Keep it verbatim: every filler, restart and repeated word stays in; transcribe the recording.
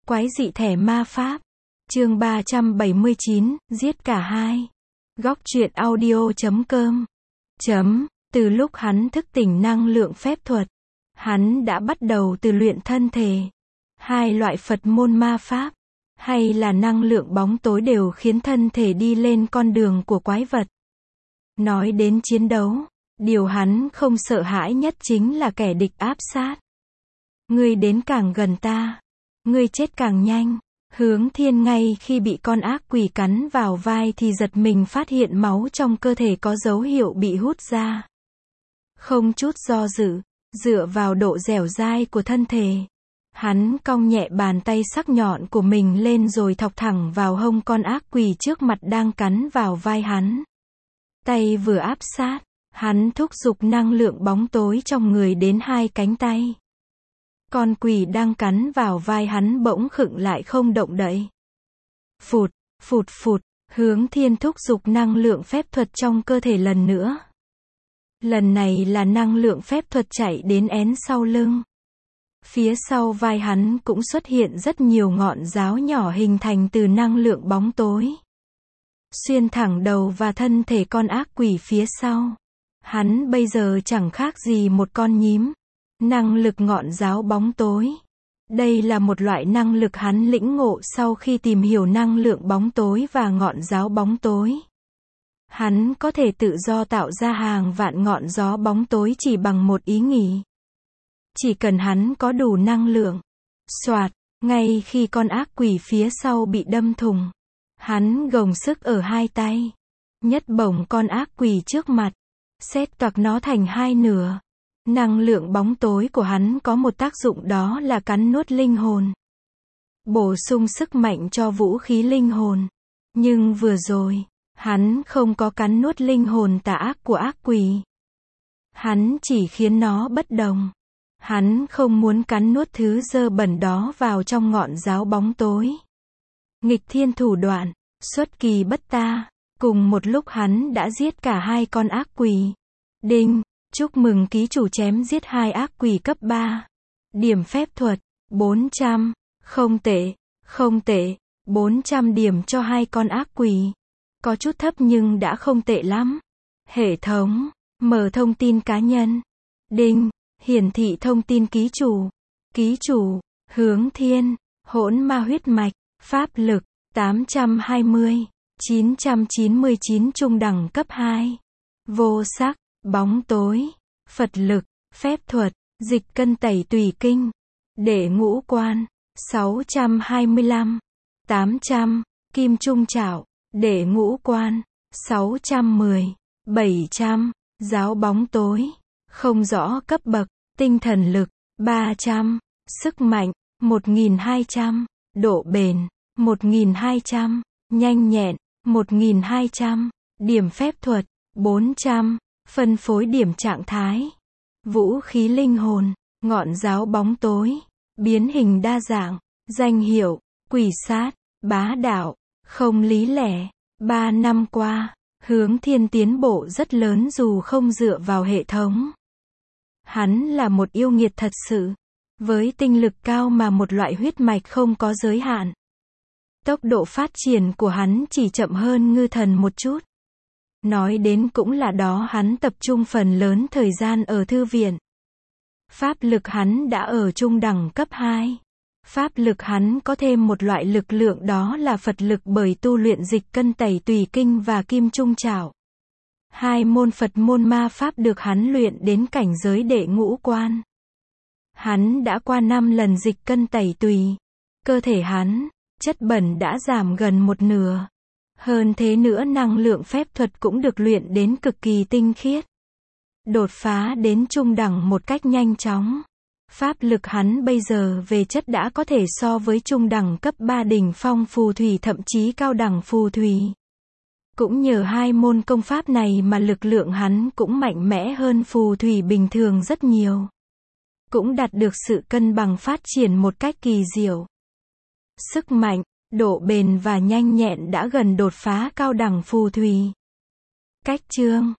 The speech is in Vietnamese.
Quái dị thẻ ma pháp. Chương ba trăm bảy mươi chín, giết cả hai. Góc truyện audio chấm com. Chấm, từ lúc hắn thức tỉnh năng lượng phép thuật, hắn đã bắt đầu từ luyện thân thể. Hai loại Phật môn ma pháp, hay là năng lượng bóng tối đều khiến thân thể đi lên con đường của quái vật. Nói đến chiến đấu, điều hắn không sợ hãi nhất chính là kẻ địch áp sát. Ngươi đến càng gần ta, ngươi chết càng nhanh. Hướng Thiên ngay khi bị con ác quỷ cắn vào vai thì giật mình phát hiện máu trong cơ thể có dấu hiệu bị hút ra. Không chút do dự, dựa vào độ dẻo dai của thân thể, hắn cong nhẹ bàn tay sắc nhọn của mình lên rồi thọc thẳng vào hông con ác quỷ trước mặt đang cắn vào vai hắn. Tay vừa áp sát, hắn thúc giục năng lượng bóng tối trong người đến hai cánh tay. Con quỷ đang cắn vào vai hắn bỗng khựng lại không động đậy. Phụt, phụt phụt, Hướng Thiên thúc giục năng lượng phép thuật trong cơ thể lần nữa. Lần này là năng lượng phép thuật chạy đến én sau lưng. Phía sau vai hắn cũng xuất hiện rất nhiều ngọn giáo nhỏ hình thành từ năng lượng bóng tối. Xuyên thẳng đầu và thân thể con ác quỷ phía sau. Hắn bây giờ chẳng khác gì một con nhím. Năng lực ngọn giáo bóng tối. Đây là một loại năng lực hắn lĩnh ngộ sau khi tìm hiểu năng lượng bóng tối và ngọn giáo bóng tối. Hắn có thể tự do tạo ra hàng vạn ngọn gió bóng tối chỉ bằng một ý nghĩ. Chỉ cần hắn có đủ năng lượng. Soạt, ngay khi con ác quỷ phía sau bị đâm thủng, hắn gồng sức ở hai tay. Nhất bổng con ác quỷ trước mặt, xét toạc nó thành hai nửa. Năng lượng bóng tối của hắn có một tác dụng đó là cắn nuốt linh hồn. Bổ sung sức mạnh cho vũ khí linh hồn. Nhưng vừa rồi, hắn không có cắn nuốt linh hồn tà ác của ác quỷ. Hắn chỉ khiến nó bất đồng. Hắn không muốn cắn nuốt thứ dơ bẩn đó vào trong ngọn giáo bóng tối. Nghịch thiên thủ đoạn, xuất kỳ bất ta. Cùng một lúc hắn đã giết cả hai con ác quỷ. Đinh! Chúc mừng ký chủ chém giết hai ác quỷ cấp ba. Điểm phép thuật, bốn trăm. Không tệ, không tệ. bốn trăm điểm cho hai con ác quỷ. Có chút thấp nhưng đã không tệ lắm. Hệ thống, mở thông tin cá nhân. Đinh, hiển thị thông tin ký chủ. Ký chủ, Hướng Thiên, hỗn ma huyết mạch, pháp lực, tám trăm hai mươi, chín trăm chín mươi chín trung đẳng cấp hai. Vô sắc. Bóng tối, Phật lực, phép thuật, dịch cân tẩy tùy kinh, đệ ngũ quan, sáu trăm hai mươi lăm, tám trăm, kim trung trảo, đệ ngũ quan, sáu trăm mười, bảy trăm, giáo bóng tối, không rõ cấp bậc, tinh thần lực, ba trăm, sức mạnh, một nghìn hai trăm, độ bền, một nghìn hai trăm, nhanh nhẹn, một nghìn hai trăm, điểm phép thuật, bốn trăm. Phân phối điểm trạng thái. Vũ khí linh hồn, ngọn giáo bóng tối, biến hình đa dạng, danh hiệu, quỷ sát, bá đạo, không lý lẽ. Ba năm qua, Hướng Thiên tiến bộ rất lớn dù không dựa vào hệ thống. Hắn là một yêu nghiệt thật sự, với tinh lực cao mà một loại huyết mạch không có giới hạn. Tốc độ phát triển của hắn chỉ chậm hơn ngư thần một chút. Nói đến cũng là đó hắn tập trung phần lớn thời gian ở thư viện. Pháp lực hắn đã ở trung đẳng cấp hai. Pháp lực hắn có thêm một loại lực lượng đó là Phật lực bởi tu luyện dịch cân tẩy tùy kinh và kim trung trảo. Hai môn Phật môn ma pháp được hắn luyện đến cảnh giới đệ ngũ quan. Hắn đã qua năm lần dịch cân tẩy tùy. Cơ thể hắn, chất bẩn đã giảm gần một nửa. Hơn thế nữa năng lượng phép thuật cũng được luyện đến cực kỳ tinh khiết. Đột phá đến trung đẳng một cách nhanh chóng. Pháp lực hắn bây giờ về chất đã có thể so với trung đẳng cấp ba đỉnh phong phù thủy thậm chí cao đẳng phù thủy. Cũng nhờ hai môn công pháp này mà lực lượng hắn cũng mạnh mẽ hơn phù thủy bình thường rất nhiều. Cũng đạt được sự cân bằng phát triển một cách kỳ diệu. Sức mạnh, độ bền và nhanh nhẹn đã gần đột phá cao đẳng phù thủy. Cách chương